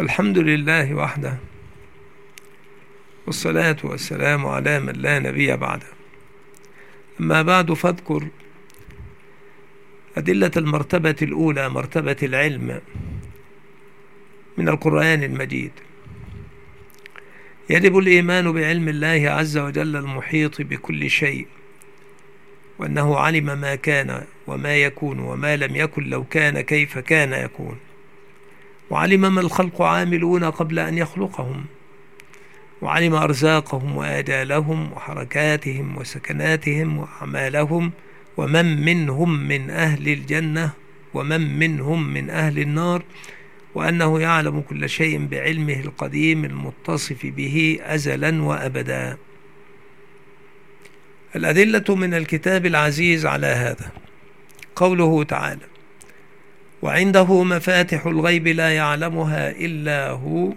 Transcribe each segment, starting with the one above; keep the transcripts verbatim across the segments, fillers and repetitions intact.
الحمد لله وحده، والصلاة والسلام على من لا نبي بعده. أما بعد، فاذكر أدلة المرتبة الأولى، مرتبة العلم، من القرآن المجيد. يجب الإيمان بعلم الله عز وجل المحيط بكل شيء، وأنه علم ما كان وما يكون وما لم يكن لو كان كيف كان يكون، وعلم ما الخلق عاملون قبل أن يخلقهم، وعلم أرزاقهم وآجالهم وحركاتهم وسكناتهم وأعمالهم، ومن منهم من أهل الجنة ومن منهم من أهل النار، وأنه يعلم كل شيء بعلمه القديم المتصف به أزلا وأبدا. الأدلة من الكتاب العزيز على هذا: قوله تعالى: وعنده مفاتح الغيب لا يعلمها إلا هو،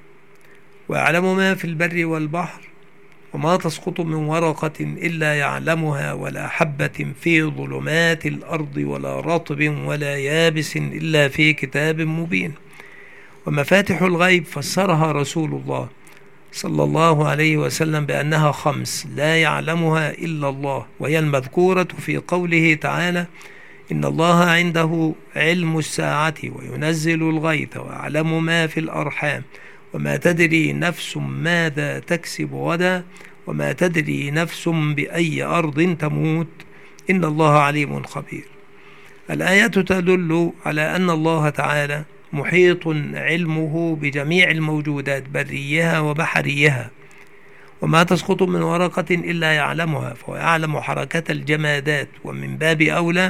ويعلم ما في البر والبحر، وما تسقط من ورقة إلا يعلمها، ولا حبة في ظلمات الأرض ولا رطب ولا يابس إلا في كتاب مبين. ومفاتح الغيب فسرها رسول الله صلى الله عليه وسلم بأنها خمس لا يعلمها إلا الله، وهي المذكورة في قوله تعالى: إن الله عنده علم الساعة وينزل الغيث ويعلم ما في الأرحام وما تدري نفس ماذا تكسب غدا وما تدري نفس بأي أرض تموت إن الله عليم خبير. الآية تدل على أن الله تعالى محيط علمه بجميع الموجودات بريها وبحريها، وما تسقط من ورقة إلا يعلمها، فهو يعلم حركة الجمادات، ومن باب أولى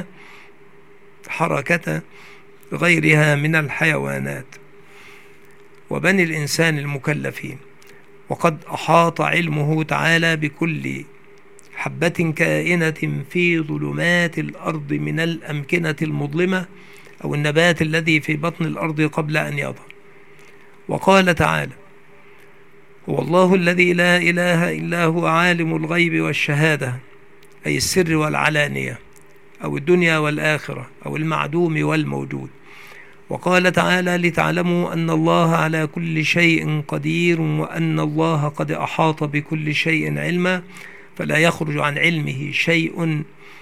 حركة غيرها من الحيوانات وبني الإنسان المكلفين. وقد أحاط علمه تعالى بكل حبة كائنة في ظلمات الأرض من الأمكنة المظلمة أو النبات الذي في بطن الأرض قبل أن يظهر. وقال تعالى: هو الله الذي لا إله إلا هو عالم الغيب والشهادة، أي السر والعلانية، أو الدنيا والآخرة، أو المعدوم والموجود. وقال تعالى: لتعلموا أن الله على كل شيء قدير، وأن الله قد أحاط بكل شيء علما، فلا يخرج عن علمه شيء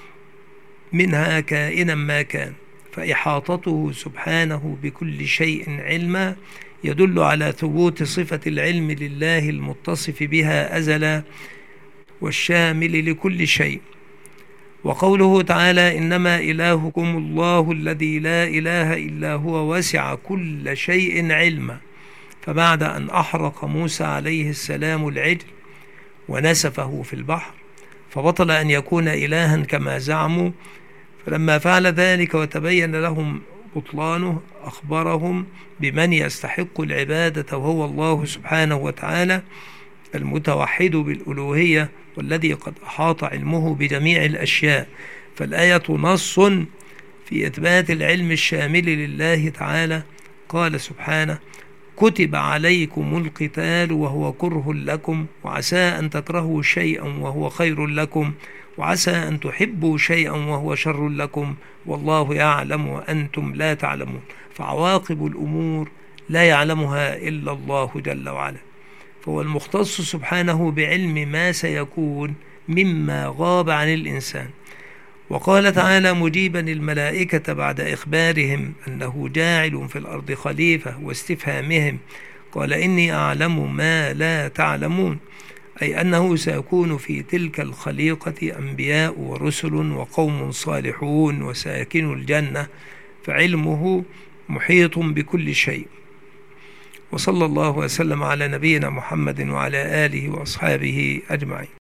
منها كائنا ما كان. فإحاطته سبحانه بكل شيء علما يدل على ثبوت صفة العلم لله المتصف بها أزلا والشامل لكل شيء. وقوله تعالى: إنما إلهكم الله الذي لا إله إلا هو وسع كل شيء علما. فبعد أن أحرق موسى عليه السلام العجل ونسفه في البحر فبطل أن يكون إلها كما زعموا، فلما فعل ذلك وتبين لهم بطلانه أخبرهم بمن يستحق العبادة، وهو الله سبحانه وتعالى المتوحد بالألوهية، والذي قد أحاط علمه بجميع الأشياء. فالآية نص في إثبات العلم الشامل لله تعالى. قال سبحانه: كتب عليكم القتال وهو كره لكم، وعسى أن تكرهوا شيئا وهو خير لكم، وعسى أن تحبوا شيئا وهو شر لكم، والله يعلم وأنتم لا تعلمون. فعواقب الأمور لا يعلمها إلا الله جل وعلا، فهو المختص سبحانه بعلم ما سيكون مما غاب عن الإنسان. وقال تعالى مجيبا الملائكة بعد إخبارهم أنه جاعل في الأرض خليفة واستفهامهم، قال: إني أعلم ما لا تعلمون، أي أنه سيكون في تلك الخليقة أنبياء ورسل وقوم صالحون وساكن الجنة، فعلمه محيط بكل شيء. وصلى الله وسلم على نبينا محمد وعلى آله وأصحابه أجمعين.